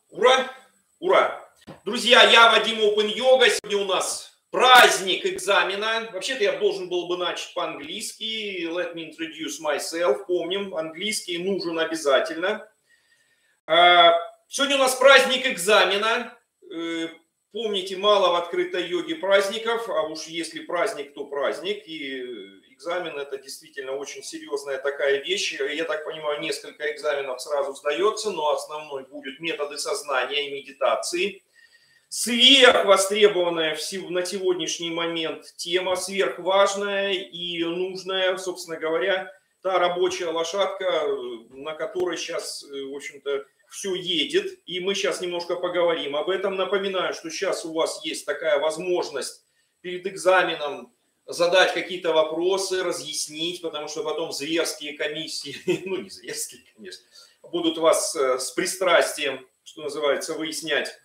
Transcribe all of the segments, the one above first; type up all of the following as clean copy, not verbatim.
Ура! Ура! Друзья, я Вадим Open Yoga. Сегодня у нас праздник экзамена. Вообще-то я должен был бы начать по-английски. Let me introduce myself. Помним, английский нужен обязательно. Сегодня у нас праздник экзамена. Помните, мало в открытой йоге праздников, а уж если праздник, то праздник. И экзамен — это действительно очень серьезная такая вещь. Я так понимаю, несколько экзаменов сразу сдается, но основной будет методы сознания и медитации. Сверхвостребованная на сегодняшний момент тема, сверхважная и нужная, собственно говоря, та рабочая лошадка, на которой сейчас, в общем-то, все едет, и мы сейчас немножко поговорим об этом. Напоминаю, что сейчас у вас есть такая возможность перед экзаменом задать какие-то вопросы, разъяснить, потому что потом зверские комиссии, ну не зверские, конечно, будут вас с пристрастием, что называется, выяснять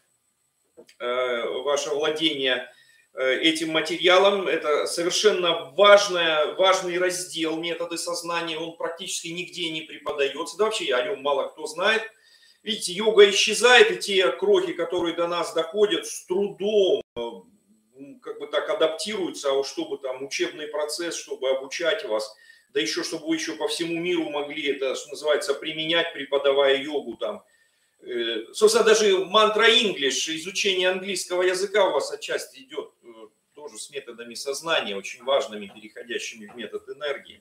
ваше владение этим материалом. Это совершенно важный раздел методы сознания, он практически нигде не преподается, да вообще о нем мало кто знает. Видите, йога исчезает, и те крохи, которые до нас доходят, с трудом как бы так адаптируются, а уж чтобы там учебный процесс, чтобы обучать вас, да еще чтобы вы еще по всему миру могли это, что называется, применять, преподавая йогу там. Собственно, даже мантра English, изучение английского языка у вас отчасти идет тоже с методами сознания, очень важными, переходящими в метод энергии.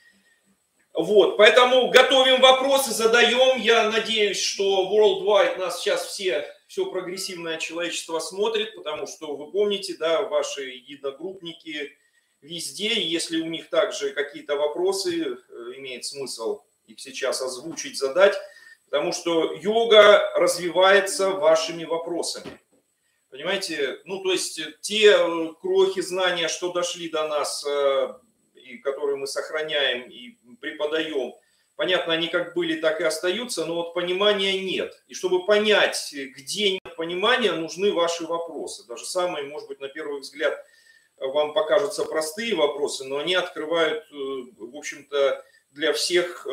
Вот, поэтому готовим вопросы, задаем. Я надеюсь, что worldwide нас сейчас все прогрессивное человечество смотрит, потому что вы помните, да, ваши единогруппники везде, если у них также какие-то вопросы, имеет смысл их сейчас озвучить, задать, потому что йога развивается вашими вопросами. Понимаете, ну то есть те крохи знания, что дошли до нас, и которые мы сохраняем и преподаем, понятно, они как были, так и остаются, но вот понимания нет. И чтобы понять, где нет понимания, нужны ваши вопросы. Даже самые, может быть, на первый взгляд вам покажутся простые вопросы, но они открывают, в общем-то, для всех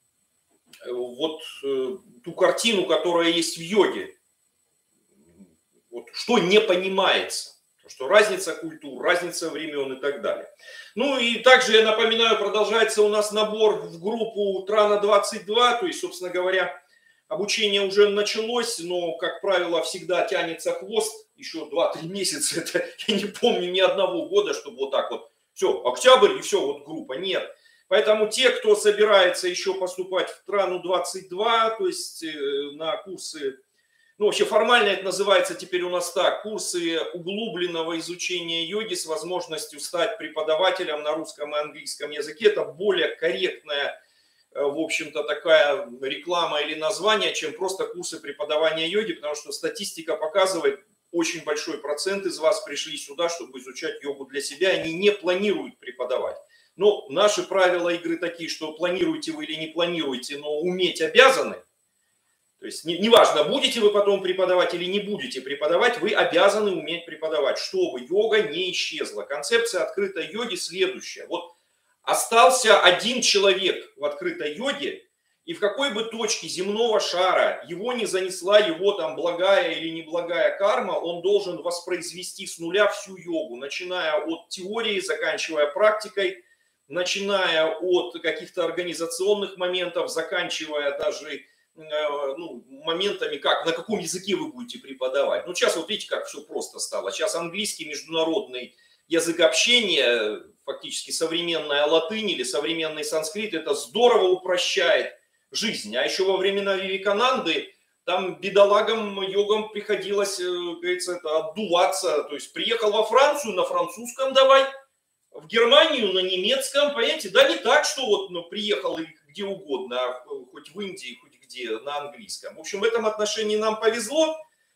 вот ту картину, которая есть в йоге. Вот, что не понимается. Что разница культур, разница времен и так далее. Ну и также, я напоминаю, продолжается у нас набор в группу Трана 22, то есть, собственно говоря, обучение уже началось, но, как правило, всегда тянется хвост, еще 2-3 месяца, это я не помню ни одного года, чтобы вот так вот, все, октябрь и все, вот группа, нет. Поэтому те, кто собирается еще поступать в Трану 22, то есть на курсы, ну, вообще формально это называется теперь у нас так, курсы углубленного изучения йоги с возможностью стать преподавателем на русском и английском языке. Это более корректная, в общем-то, такая реклама или название, чем просто курсы преподавания йоги, потому что статистика показывает, очень большой процент из вас пришли сюда, чтобы изучать йогу для себя, они не планируют преподавать. Но наши правила игры такие, что планируете вы или не планируете, но уметь обязаны. То есть неважно, будете вы потом преподавать или не будете преподавать, вы обязаны уметь преподавать, чтобы йога не исчезла. Концепция открытой йоги следующая. Вот остался один человек в открытой йоге, и в какой бы точке земного шара его не занесла его там благая или неблагая карма, он должен воспроизвести с нуля всю йогу, начиная от теории, заканчивая практикой, начиная от каких-то организационных моментов, заканчивая даже моментами, как, на каком языке вы будете преподавать. Ну, сейчас вот видите, как все просто стало. Сейчас английский международный язык общения, фактически современная латынь или современный санскрит, это здорово упрощает жизнь. А еще во времена Вивекананды там бедолагам йогам приходилось, говорится, это отдуваться. То есть приехал во Францию, на французском давай, в Германию на немецком, понимаете? Да не так, что вот приехал где угодно, хоть в Индии, хоть где на английском. В общем, в этом отношении нам повезло.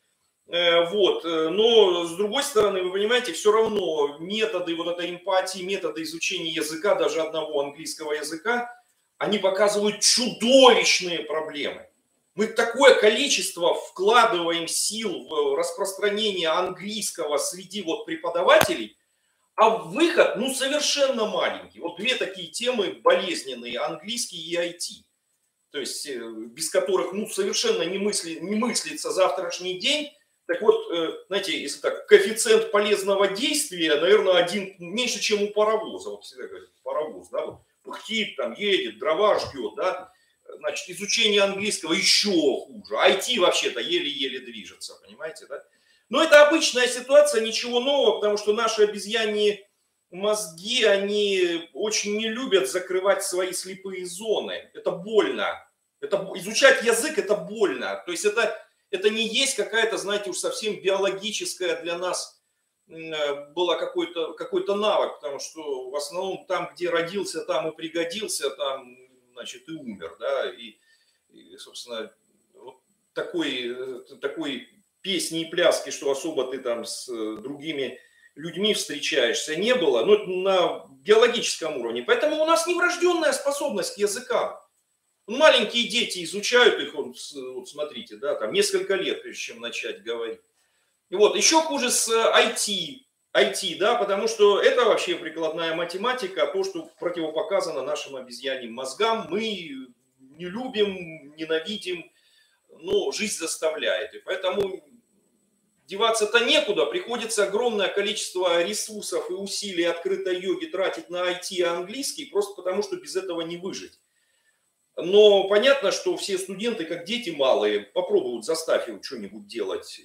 Вот. Но, с другой стороны, вы понимаете, все равно методы вот этой эмпатии, методы изучения языка, даже одного английского языка, они показывают чудовищные проблемы. Мы такое количество вкладываем сил в распространение английского среди вот преподавателей, а выход, совершенно маленький. Вот две такие темы болезненные, английский и IT. то есть без которых ну, совершенно не мыслится завтрашний день. Так вот, знаете, если так, коэффициент полезного действия, наверное, один меньше, чем у паровоза. Вот всегда говорят, паровоз, да, вот пыхтит, там едет, дрова ждет, да. Значит, изучение английского еще хуже. IT вообще-то еле-еле движется, понимаете, да? Но это обычная ситуация, ничего нового, потому что наши обезьяньи мозги, они очень не любят закрывать свои слепые зоны. Это больно. Изучать язык – это больно. То есть это не есть какая-то, знаете, уж совсем биологическая для нас была какой-то навык, потому что в основном там, где родился, там и пригодился, там, значит, и умер, да, и собственно, вот такой песни и пляски, что особо ты там с другими людьми встречаешься, не было, ну, на биологическом уровне. Поэтому у нас неврожденная способность к языкам. Маленькие дети изучают их, вот смотрите, да, там несколько лет, прежде чем начать говорить. И вот, еще хуже с IT, да, потому что это вообще прикладная математика, то, что противопоказано нашим обезьяньим мозгам. Мы не любим, ненавидим, но жизнь заставляет. И поэтому деваться-то некуда, приходится огромное количество ресурсов и усилий открытой йоги тратить на IT и английский, просто потому что без этого не выжить. Но понятно, что все студенты, как дети малые, попробуют заставить его что-нибудь делать.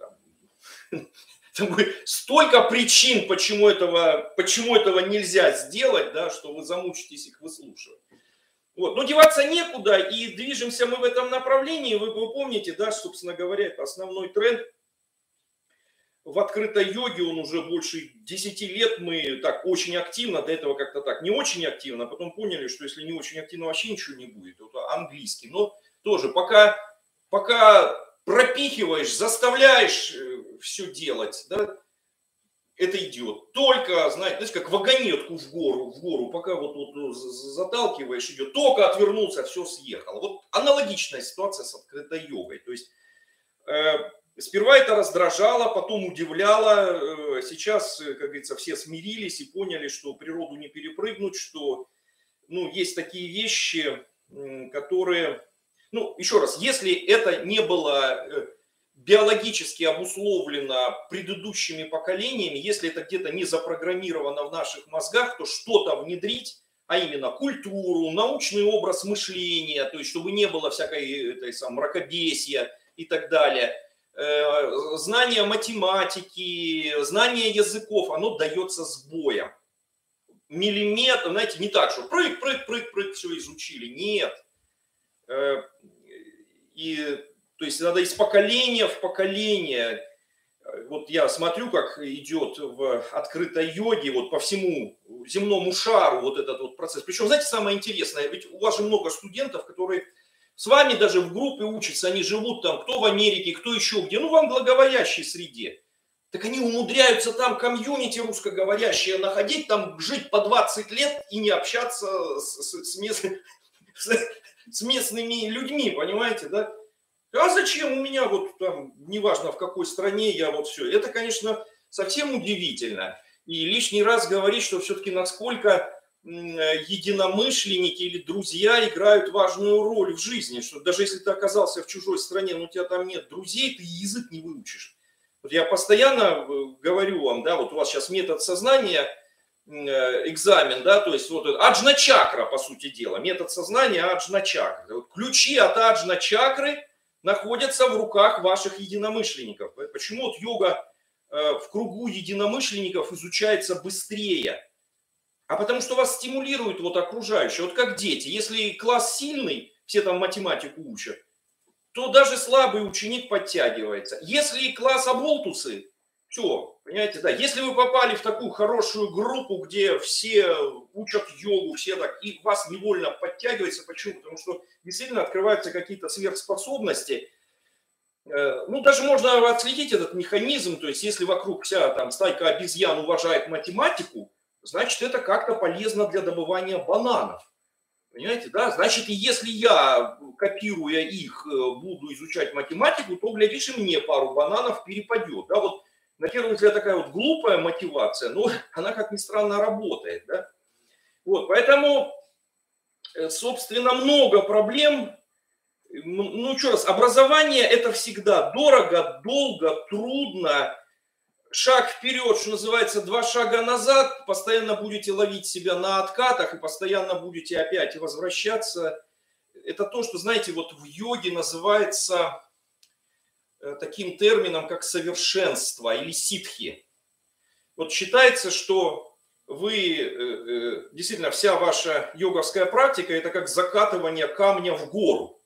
Там столько причин, почему этого нельзя сделать, да, что вы замучитесь их выслушивать. Вот. Но деваться некуда, и движемся мы в этом направлении. Вы помните, да, собственно говоря, это основной тренд. В открытой йоге он уже больше 10 лет, мы так очень активно, до этого как-то так не очень активно, а потом поняли, что если не очень активно, вообще ничего не будет. Вот английский, но тоже пока пропихиваешь, заставляешь все делать, да, это идет. Только, знаете, как вагонетку в гору, пока вот заталкиваешь, идет, только отвернулся, все съехало. Вот аналогичная ситуация с открытой йогой. То есть сперва это раздражало, потом удивляло. Сейчас, как говорится, все смирились и поняли, что природу не перепрыгнуть, что ну, есть такие вещи, которые... Ну, еще раз, если это не было биологически обусловлено предыдущими поколениями, если это где-то не запрограммировано в наших мозгах, то что-то внедрить, а именно культуру, научный образ мышления, то есть чтобы не было всякой мракобесия и так далее, знание математики, знание языков, оно дается с боем. Миллиметр, знаете, не так, что прыг, все изучили, нет. И, то есть надо из поколения в поколение. Вот я смотрю, как идет в открытой йоге вот по всему земному шару вот этот вот процесс. Причем, знаете, самое интересное, ведь у вас же много студентов, которые с вами даже в группе учатся, они живут там, кто в Америке, кто еще где, ну, в англоговорящей среде. Так они умудряются там комьюнити русскоговорящие находить, там жить по 20 лет и не общаться с местными людьми, понимаете, да? А зачем у меня вот там, неважно в какой стране я вот все. Это, конечно, совсем удивительно. И лишний раз говорить, что все-таки насколько единомышленники или друзья играют важную роль в жизни. Что даже если ты оказался в чужой стране, но у тебя там нет друзей, ты язык не выучишь. Вот я постоянно говорю вам, да, вот у вас сейчас метод сознания, экзамен, да, то есть вот аджна-чакра, по сути дела, метод сознания аджна-чакры. Вот ключи от аджна-чакры находятся в руках ваших единомышленников. Почему вот йога в кругу единомышленников изучается быстрее? А потому что вас стимулирует вот окружающие. Вот как дети. Если класс сильный, все там математику учат, то даже слабый ученик подтягивается. Если класс оболтусы, все, понимаете, да. Если вы попали в такую хорошую группу, где все учат йогу, все так, и вас невольно подтягивается. Почему? Потому что действительно открываются какие-то сверхспособности. Ну, даже можно отследить этот механизм. То есть, если вокруг вся там стайка обезьян уважает математику, значит, это как-то полезно для добывания бананов. Понимаете, да? Значит, и если я, копируя их, буду изучать математику, то, глядишь, и мне пару бананов перепадет. Да? Вот, на первый взгляд, такая вот глупая мотивация, но она, как ни странно, работает. Да? Вот, поэтому, собственно, много проблем Ну, еще раз, образование – это всегда дорого, долго, трудно. Шаг вперед, что называется, 2 шага назад, постоянно будете ловить себя на откатах и постоянно будете опять возвращаться. Это то, что, знаете, вот в йоге называется таким термином, как совершенство или ситхи. Вот считается, что вы, действительно, вся ваша йоговская практика – это как закатывание камня в гору.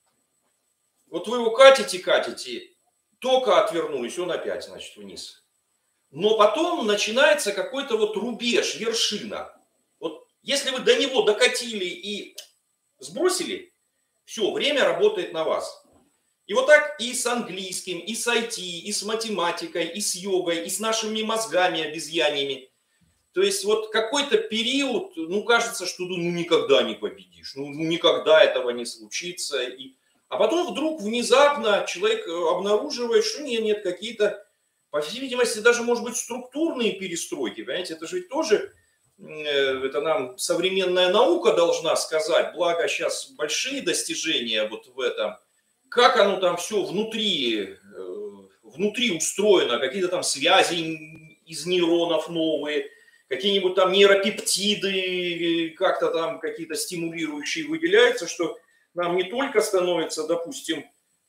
Вот вы его катите, только отвернулись, он опять, значит, вниз. Но потом начинается какой-то вот рубеж, вершина. Вот если вы до него докатили и сбросили, все, время работает на вас. И вот так и с английским, и с IT, и с математикой, и с йогой, и с нашими мозгами, обезьяньями. То есть вот какой-то период, ну, кажется, что ну никогда не победишь, ну никогда этого не случится. А потом вдруг внезапно человек обнаруживает, что нет, какие-то, по всей видимости, даже, может быть, структурные перестройки, понимаете, это же ведь тоже, это нам современная наука должна сказать, благо сейчас большие достижения вот в этом, как оно там все внутри устроено, какие-то там связи из нейронов новые, какие-нибудь там нейропептиды, как-то там какие-то стимулирующие выделяются, что нам не только становится, допустим,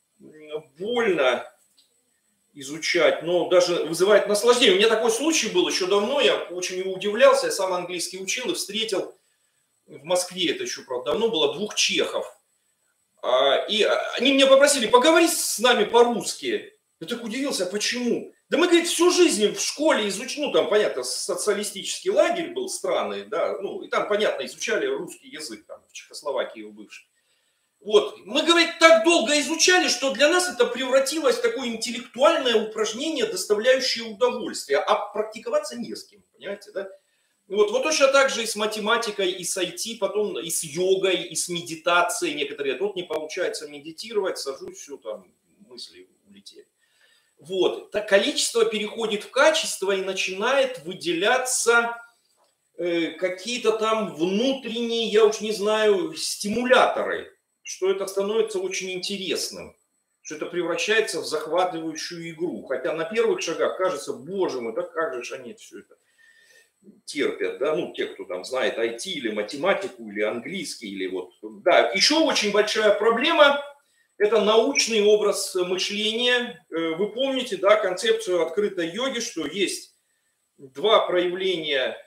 больно изучать, но даже вызывает наслаждение. У меня такой случай был еще давно, я очень удивлялся, я сам английский учил и встретил в Москве, это еще, правда, давно было, 2 чехов. И они меня попросили, поговори с нами по-русски. Я так удивился, почему? Да мы, говорит, всю жизнь в школе изучили, ну, там, понятно, социалистический лагерь был странный, да, ну, и там, понятно, изучали русский язык, там, в Чехословакии у бывших. Вот, мы, говорит, так долго изучали, что для нас это превратилось в такое интеллектуальное упражнение, доставляющее удовольствие, а практиковаться не с кем, понимаете, да? Вот точно так же и с математикой, и с IT, потом и с йогой, и с медитацией. Некоторые, тут не получается медитировать, сажусь, все там, мысли улетели. Вот, так количество переходит в качество и начинает выделяться какие-то там внутренние, я уж не знаю, стимуляторы, что это становится очень интересным, что это превращается в захватывающую игру. Хотя на первых шагах кажется, боже мой, да как же они все это терпят, да, ну, те, кто там знает IT или математику, или английский, или вот, да. Еще очень большая проблема – это научный образ мышления. Вы помните, да, концепцию открытой йоги, что есть 2 проявления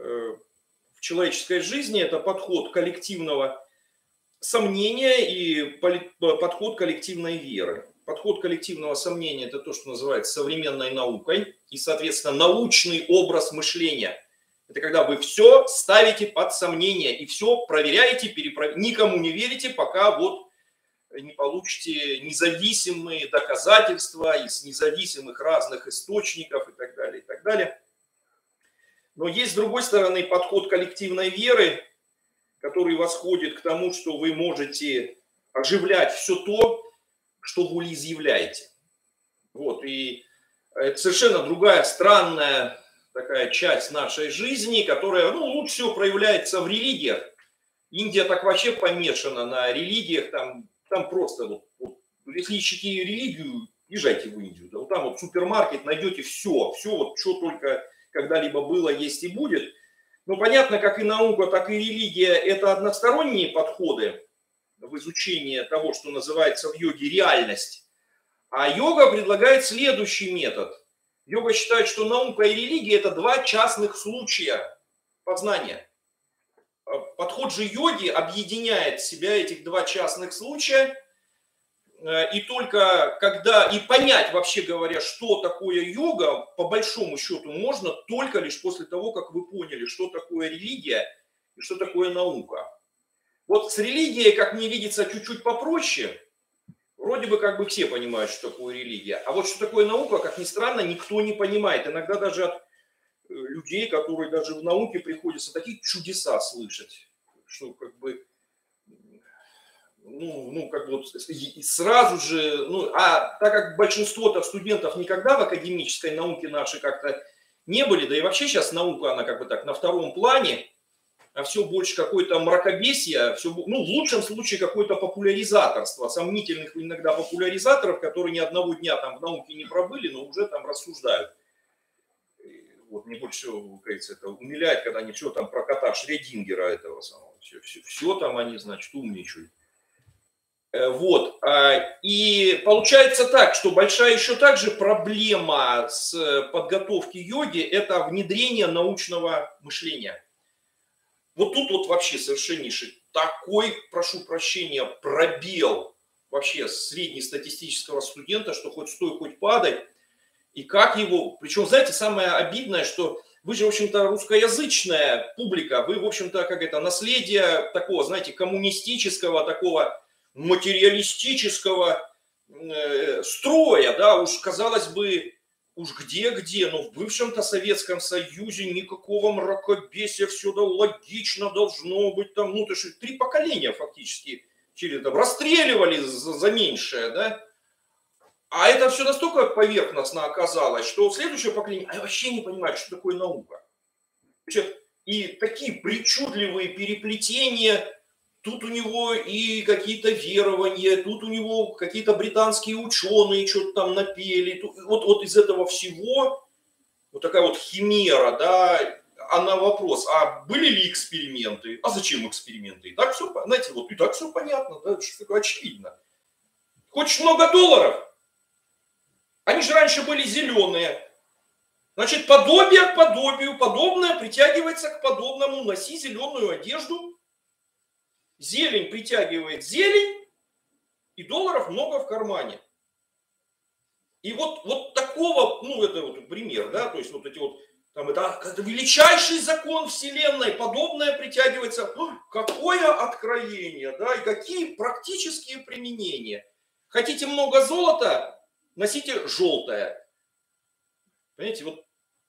в человеческой жизни. Это подход коллективного сомнения и подход коллективной веры. Подход коллективного сомнения – это то, что называется современной наукой, и, соответственно, научный образ мышления. Это когда вы все ставите под сомнение и все проверяете, никому не верите, пока вот не получите независимые доказательства из независимых разных источников и так далее, и так далее. Но есть, с другой стороны, подход коллективной веры, который восходит к тому, что вы можете оживлять все то, что вы изъявляете. Вот, и это совершенно другая странная такая часть нашей жизни, которая, ну, лучше всего проявляется в религиях. Индия так вообще помешана на религиях, там просто, вот, если ищете религию, езжайте в Индию, да, вот там вот супермаркет, найдете все, вот, что только когда-либо было, есть и будет. Но понятно, как и наука, так и религия – это односторонние подходы в изучении того, что называется в йоге реальность. А йога предлагает следующий метод. Йога считает, что наука и религия – это 2 частных случая познания. Подход же йоги объединяет в себя этих 2 частных случая. И только когда, и понять, вообще говоря, что такое йога, по большому счету, можно только лишь после того, как вы поняли, что такое религия и что такое наука. Вот с религией, как мне видится, чуть-чуть попроще. Вроде бы как бы все понимают, что такое религия. А вот что такое наука, как ни странно, никто не понимает. Иногда даже от людей, которые даже в науке приходится такие чудеса слышать, что как бы, ну как бы вот сразу же, ну, а так как большинство студентов никогда в академической науке нашей как-то не были, да и вообще сейчас наука, она как бы так на втором плане, а все больше какое-то мракобесие, все, ну, в лучшем случае какое-то популяризаторство, сомнительных иногда популяризаторов, которые ни одного дня там в науке не пробыли, но уже там рассуждают. Вот мне больше всего, кажется, это умиляет, когда они все там про кота Шредингера этого самого, все там они, значит, умничают. Вот. И получается так, что большая еще также проблема с подготовки йоги – это внедрение научного мышления. Вот тут вот вообще совершеннейший такой, прошу прощения, пробел вообще среднестатистического студента, что хоть стой, хоть падай. И как его, причем, знаете, самое обидное, что вы же, в общем-то, русскоязычная публика, вы, в общем-то, как это, наследие такого, знаете, коммунистического, такого материалистического строя, да, уж, казалось бы, уж где-где, но в бывшем-то Советском Союзе никакого мракобесия, все да, логично должно быть там, ну, то есть 3 поколения фактически через это расстреливали за меньшее, да, а это все настолько поверхностно оказалось, что следующее поколение вообще не понимает, что такое наука. И такие причудливые переплетения. Тут у него и какие-то верования, тут у него какие-то британские ученые что-то там напели. Вот из этого всего вот такая вот химера, да, а на вопрос, а были ли эксперименты? А зачем эксперименты? И так все, знаете, вот и так все понятно, да, что такое очевидно. Хочешь много долларов? Они же раньше были зеленые. Значит, подобие к подобию, подобное притягивается к подобному. Носи зеленую одежду. Зелень притягивает зелень, и долларов много в кармане. И вот такого, ну, это вот пример, да, то есть вот эти вот, там, это величайший закон Вселенной, подобное притягивается. Какое откровение, да, и какие практические применения. Хотите много золота, носите желтое. Понимаете, вот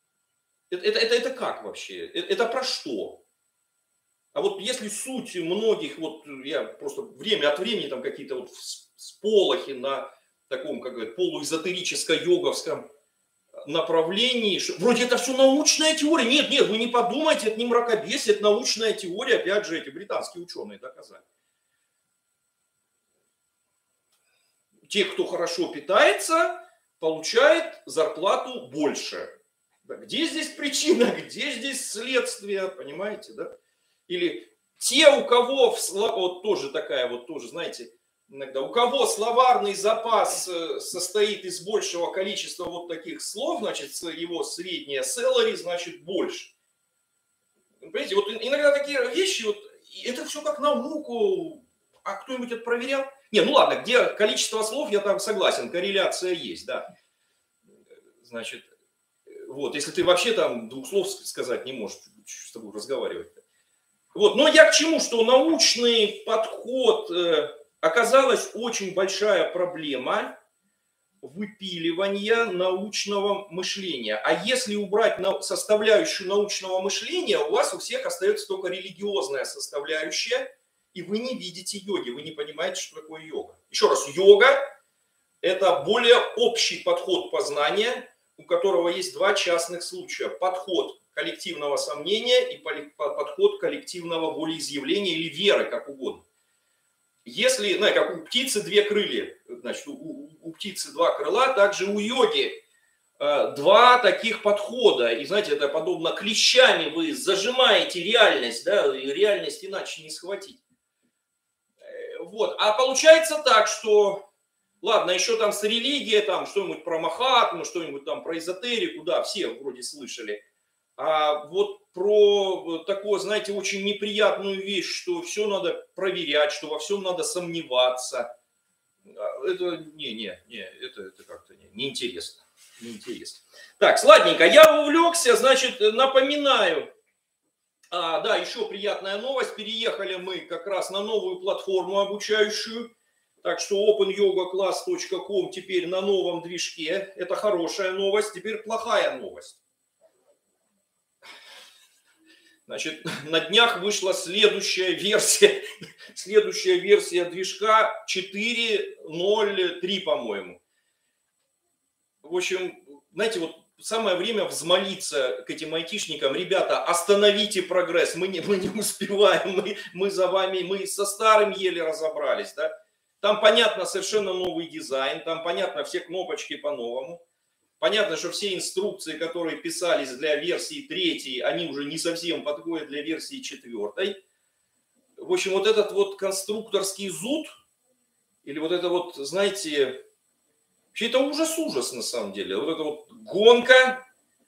это как вообще? Это про что? А вот если суть многих, вот я просто время от времени там какие-то вот сполохи на таком, как говорят, полуэзотерическо-йоговском направлении, что вроде это все научная теория. Нет, вы не подумайте, это не мракобесие, это научная теория, опять же, эти британские ученые доказали. Те, кто хорошо питается, получает зарплату больше. Где здесь причина, где здесь следствие, понимаете, да? Или те, у кого, вот тоже такая вот, тоже, знаете, иногда, у кого словарный запас состоит из большего количества вот таких слов, значит, его средняя salary, значит, больше. Понимаете, вот иногда такие вещи, вот, это все как науку, а кто-нибудь это проверял? Не, ну ладно, где количество слов, я там согласен, корреляция есть, да. Значит, вот, если ты вообще там 2 слов сказать не можешь, с тобой разговаривать. Вот, но я к чему, что научный подход оказалась очень большая проблема выпиливания научного мышления. А если убрать составляющую научного мышления, у вас у всех остается только религиозная составляющая, и вы не видите йоги, вы не понимаете, что такое йога. Еще раз, йога – это более общий подход познания, у которого есть 2 частных случая. Подход коллективного сомнения и подход коллективного волеизъявления или веры, как угодно. Если, знаете, как у птицы 2 крылья, значит, у птицы 2 крыла, также у йоги 2 таких подхода. И, знаете, это подобно клещами, вы зажимаете реальность, да, и реальность иначе не схватить. Вот. А получается так, что, ладно, еще там с религией, там что-нибудь про Махатму, что-нибудь там про эзотерику, да, все вроде слышали. А вот про такую, знаете, очень неприятную вещь, что все надо проверять, что во всем надо сомневаться. Это это как-то неинтересно. Неинтересно. Так, сладненько, я увлекся, значит, напоминаю. Да, еще приятная новость. Переехали мы как раз на новую платформу обучающую. Так что opanyogaclass.com теперь на новом движке. Это хорошая новость. Теперь плохая новость. Значит, на днях вышла следующая версия движка 4.0.3, по-моему. В общем, знаете, вот самое время взмолиться к этим айтишникам: ребята, остановите прогресс, мы не успеваем, мы за вами, мы со старым еле разобрались, да. Там понятно совершенно новый дизайн, там понятно все кнопочки по-новому. Понятно, что все инструкции, которые писались для версии 3, они уже не совсем подходят для версии 4. В общем, вот этот вот конструкторский зуд, или вот это вот, знаете, вообще это ужас на самом деле. Вот это вот гонка.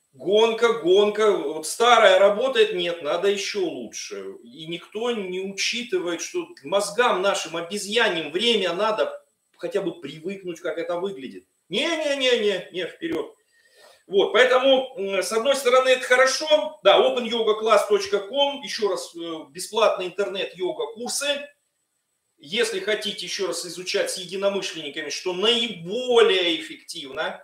Вот старая работает, нет, надо еще лучше. И никто не учитывает, что мозгам нашим обезьяньим время надо хотя бы привыкнуть, как это выглядит. Не, вперед. Вот, поэтому, с одной стороны, это хорошо. Да, opanyogaclass.com, еще раз, бесплатный интернет-йога-курсы. Если хотите еще раз изучать с единомышленниками, что наиболее эффективно,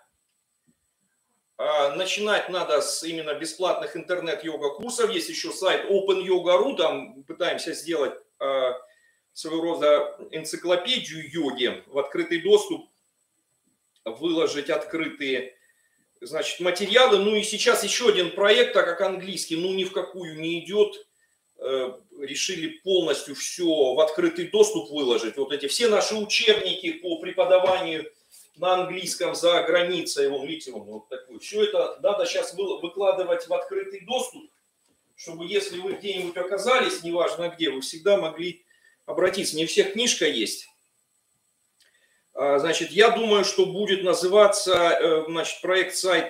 начинать надо с именно бесплатных интернет-йога-курсов. Есть еще сайт OpenYoga.ru, там пытаемся сделать своего рода энциклопедию йоги в открытый доступ, выложить открытые, значит, материалы. Ну и сейчас еще один проект, так как английский ни в какую не идет, решили полностью все в открытый доступ выложить. Вот эти все наши учебники по преподаванию на английском за границей, видите, вот такой. Все это надо сейчас выкладывать в открытый доступ, чтобы если вы где-нибудь оказались, неважно где, вы всегда могли обратиться. Не у всех книжка есть. Значит, я думаю, что будет называться, значит, проект сайта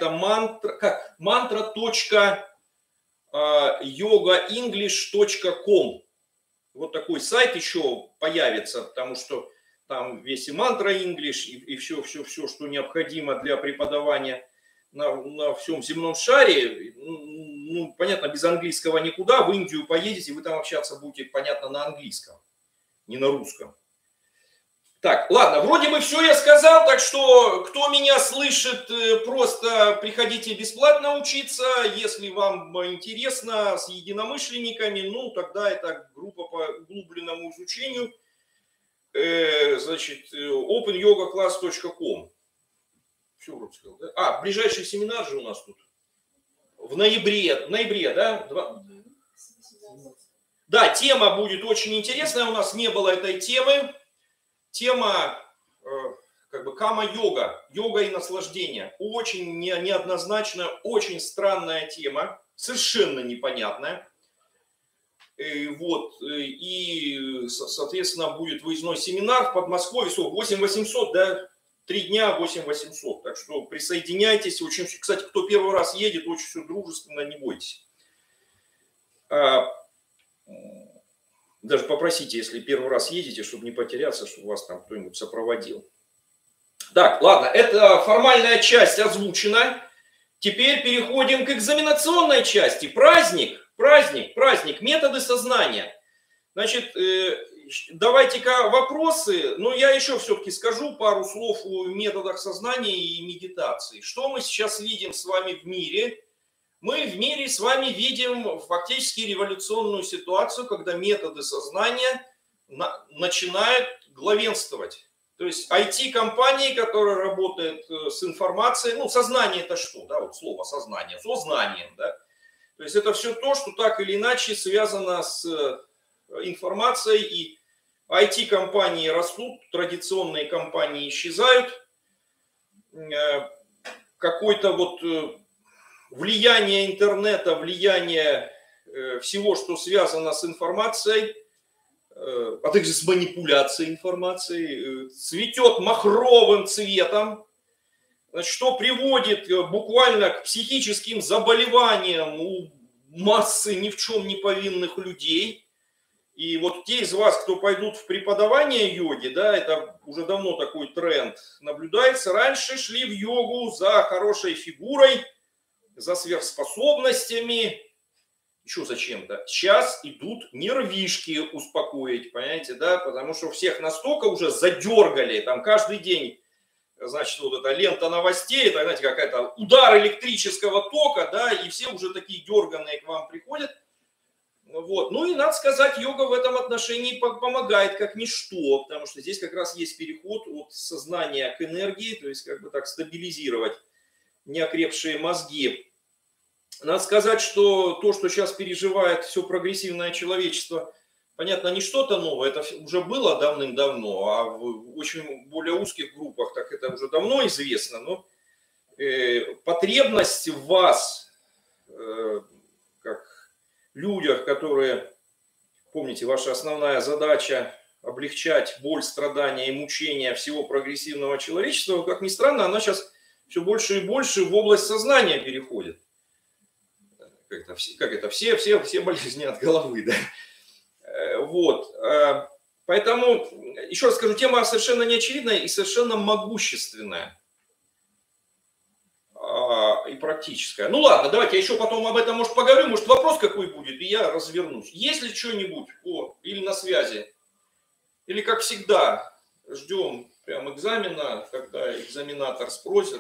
mantra.yogaenglish.com. Вот такой сайт еще появится, потому что там весь и мантра English, и все, что необходимо для преподавания на всем земном шаре. Ну, понятно, без английского никуда. В Индию поедете, вы там общаться будете, понятно, на английском, не на русском. Так, ладно, вроде бы все я сказал, так что кто меня слышит, просто приходите бесплатно учиться. Если вам интересно с единомышленниками, ну, тогда это группа по углубленному изучению. Значит, opanyogaclass.com. Все вроде сказал, да? Ближайший семинар же у нас тут. В ноябре, да? Да, тема будет очень интересная. У нас не было этой темы. Тема, как бы, кама-йога, йога и наслаждение. Очень неоднозначная, очень странная тема, совершенно непонятная. Вот, и, соответственно, будет выездной семинар в Подмосковье, 8800, да, 3 дня 8800. Так что присоединяйтесь. Очень, кстати, кто первый раз едет, очень все дружественно, не бойтесь. Даже попросите, если первый раз едете, чтобы не потеряться, чтобы вас там кто-нибудь сопроводил. Так, ладно, это формальная часть озвучена. Теперь переходим к экзаменационной части. Праздник, методы сознания. Значит, давайте-ка вопросы. Но я еще все-таки скажу пару слов о методах сознания и медитации. Что мы сейчас видим с вами в мире? Мы в мире с вами видим фактически революционную ситуацию, когда методы сознания начинают главенствовать. То есть IT-компании, которые работают с информацией, ну, сознание это что, да, вот слово сознание, сознанием, да. То есть это все то, что так или иначе связано с информацией, и IT-компании растут, традиционные компании исчезают, какой-то вот влияние интернета, влияние всего, что связано с информацией, а также с манипуляцией информацией, цветет махровым цветом, что приводит буквально к психическим заболеваниям у массы ни в чем не повинных людей. И вот те из вас, кто пойдут в преподавание йоги, да, это уже давно такой тренд наблюдается, раньше шли в йогу за хорошей фигурой, за сверхспособностями, еще зачем-то. Сейчас идут нервишки успокоить, понимаете, да, потому что всех настолько уже задергали, там каждый день, значит, вот эта лента новостей, это, знаете, какая-то удар электрического тока, да, и все уже такие дерганные к вам приходят. Вот. Ну и надо сказать, йога в этом отношении помогает как ничто, потому что здесь как раз есть переход от сознания к энергии, то есть как бы так стабилизировать неокрепшие мозги. Надо сказать, что то, что сейчас переживает все прогрессивное человечество, понятно, не что-то новое, это уже было давным-давно, а в очень более узких группах так это уже давно известно, но потребность в вас, как людях, которые, помните, ваша основная задача облегчать боль, страдания и мучения всего прогрессивного человечества, как ни странно, она сейчас все больше и больше в область сознания переходит. Как это все болезни от головы, да? Вот. Поэтому, еще раз скажу, тема совершенно неочевидная и совершенно могущественная. И практическая. Ну ладно, давайте я еще потом об этом, может, поговорю, может, вопрос какой будет, и я развернусь. Есть ли что-нибудь, или на связи, или как всегда, ждем прям экзамена, когда экзаменатор спросит.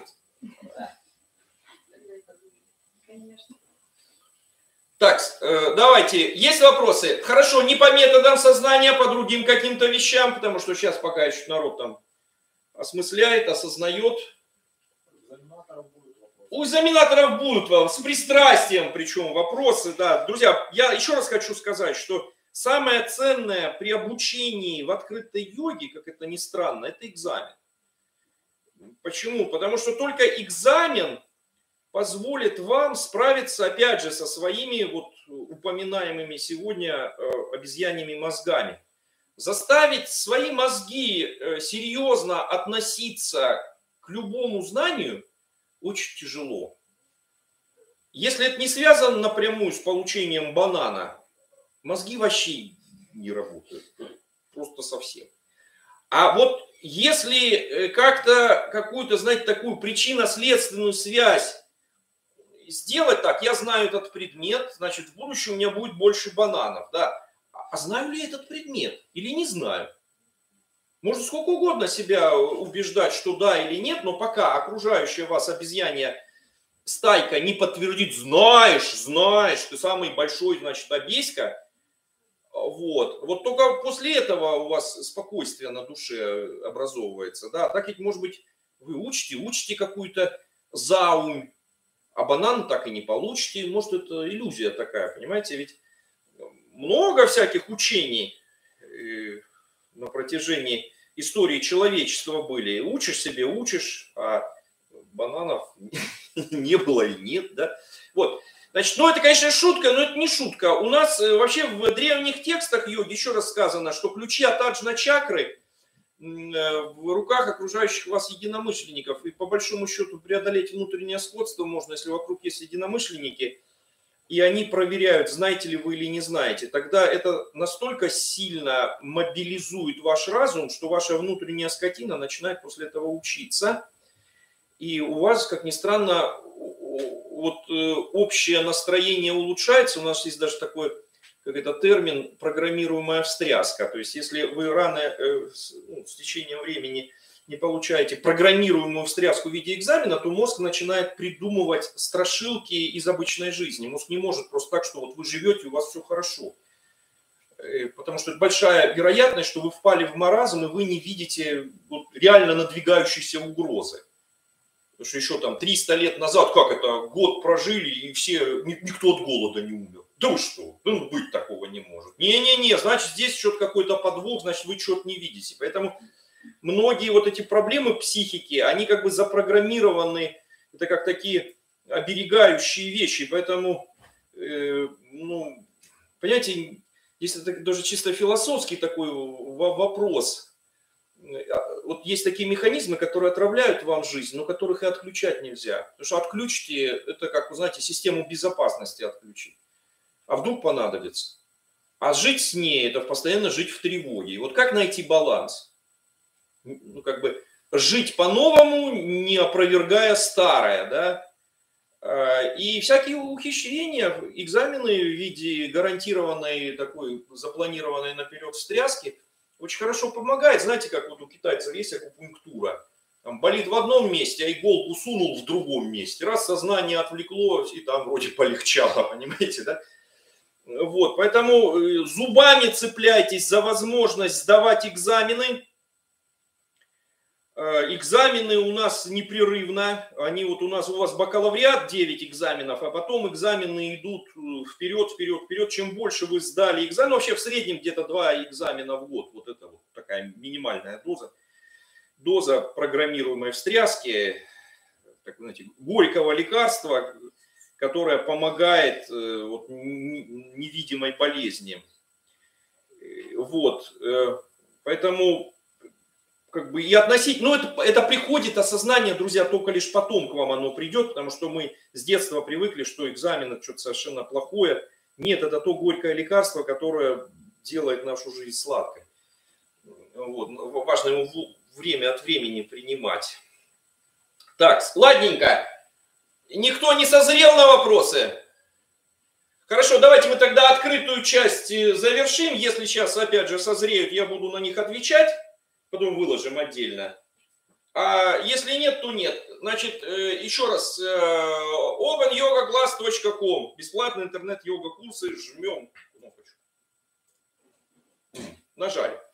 Конечно. Так, давайте, есть вопросы? Хорошо, не по методам сознания, по другим каким-то вещам, потому что сейчас пока еще народ там осмысляет, осознает. У экзаменаторов будут с пристрастием, причем вопросы, да. Друзья, я еще раз хочу сказать, что самое ценное при обучении в открытой йоге, как это ни странно, это экзамен. Почему? Потому что только экзамен позволит вам справиться, опять же, со своими вот упоминаемыми сегодня обезьяньими мозгами. Заставить свои мозги серьезно относиться к любому знанию очень тяжело. Если это не связано напрямую с получением банана, мозги вообще не работают. Просто совсем. А вот если как-то какую-то, знаете, такую причинно-следственную связь сделать так, я знаю этот предмет, значит, в будущем у меня будет больше бананов, да. А знаю ли этот предмет или не знаю? Можно сколько угодно себя убеждать, что да или нет, но пока окружающая вас обезьянья стайка не подтвердит, знаешь, ты самый большой, значит, обезька, вот только после этого у вас спокойствие на душе образовывается, да, так ведь, может быть, вы учите какую-то заумь, а банан так и не получите, может, это иллюзия такая, понимаете, ведь много всяких учений на протяжении истории человечества были. Учишь себе, учишь, а бананов не было и нет, да. Вот, значит, ну это, конечно, шутка, но это не шутка. У нас вообще в древних текстах йоги еще раз сказано, что ключи от аджна-чакры в руках окружающих вас единомышленников. И по большому счету преодолеть внутреннее сходство можно, если вокруг есть единомышленники, и они проверяют, знаете ли вы или не знаете. Тогда это настолько сильно мобилизует ваш разум, что ваша внутренняя скотина начинает после этого учиться. И у вас, как ни странно, вот общее настроение улучшается. У нас есть даже такой, как это, термин программируемая встряска. То есть если вы рано с течением времени не получаете программируемую встряску в виде экзамена, то мозг начинает придумывать страшилки из обычной жизни. Мозг не может просто так, что вот вы живете, у вас все хорошо. Потому что это большая вероятность, что вы впали в маразм, и вы не видите вот реально надвигающейся угрозы. Потому что еще там 300 лет назад, как это, год прожили, и все, никто от голода не умер. Да вы что? Ну, быть такого не может. Не-не-не, значит, здесь что-то какой-то подвох, значит, вы что-то не видите. Поэтому многие вот эти проблемы психики, они как бы запрограммированы, это как такие оберегающие вещи. Поэтому, ну, понимаете, здесь это даже чисто философский такой вопрос. Вот есть такие механизмы, которые отравляют вам жизнь, но которых и отключать нельзя. Потому что отключите, это как, вы знаете, систему безопасности отключить. А вдруг понадобится. А жить с ней, это постоянно жить в тревоге. И вот как найти баланс? Ну, как бы жить по-новому, не опровергая старое, да? И всякие ухищрения, экзамены в виде гарантированной такой запланированной наперед встряски очень хорошо помогает. Знаете, как вот у китайцев есть акупунктура. Там болит в одном месте, а иголку сунул в другом месте. Раз сознание отвлекло, и там вроде полегчало, понимаете, да? Вот, поэтому зубами цепляйтесь за возможность сдавать экзамены. Экзамены у нас непрерывно, они вот у вас бакалавриат 9 экзаменов, а потом экзамены идут вперед, вперед, вперед. Чем больше вы сдали экзамен, вообще в среднем где-то 2 экзамена в год, вот это вот такая минимальная доза программируемой встряски, так, знаете, горького лекарства, которое помогает вот, невидимой болезни. Вот, поэтому как бы и относить, ну это приходит осознание, друзья, только лишь потом к вам оно придет, потому что мы с детства привыкли, что экзамен это что-то совершенно плохое. Нет, это то горькое лекарство, которое делает нашу жизнь сладкой. Вот. Важно его время от времени принимать. Так, ладненько. Никто не созрел на вопросы? Хорошо, давайте мы тогда открытую часть завершим. Если сейчас опять же созреют, я буду на них отвечать. Потом выложим отдельно. А если нет, то нет. Значит, еще раз, opanyogaclass.com. Бесплатные интернет-йога-курсы. Жмем. Нажали.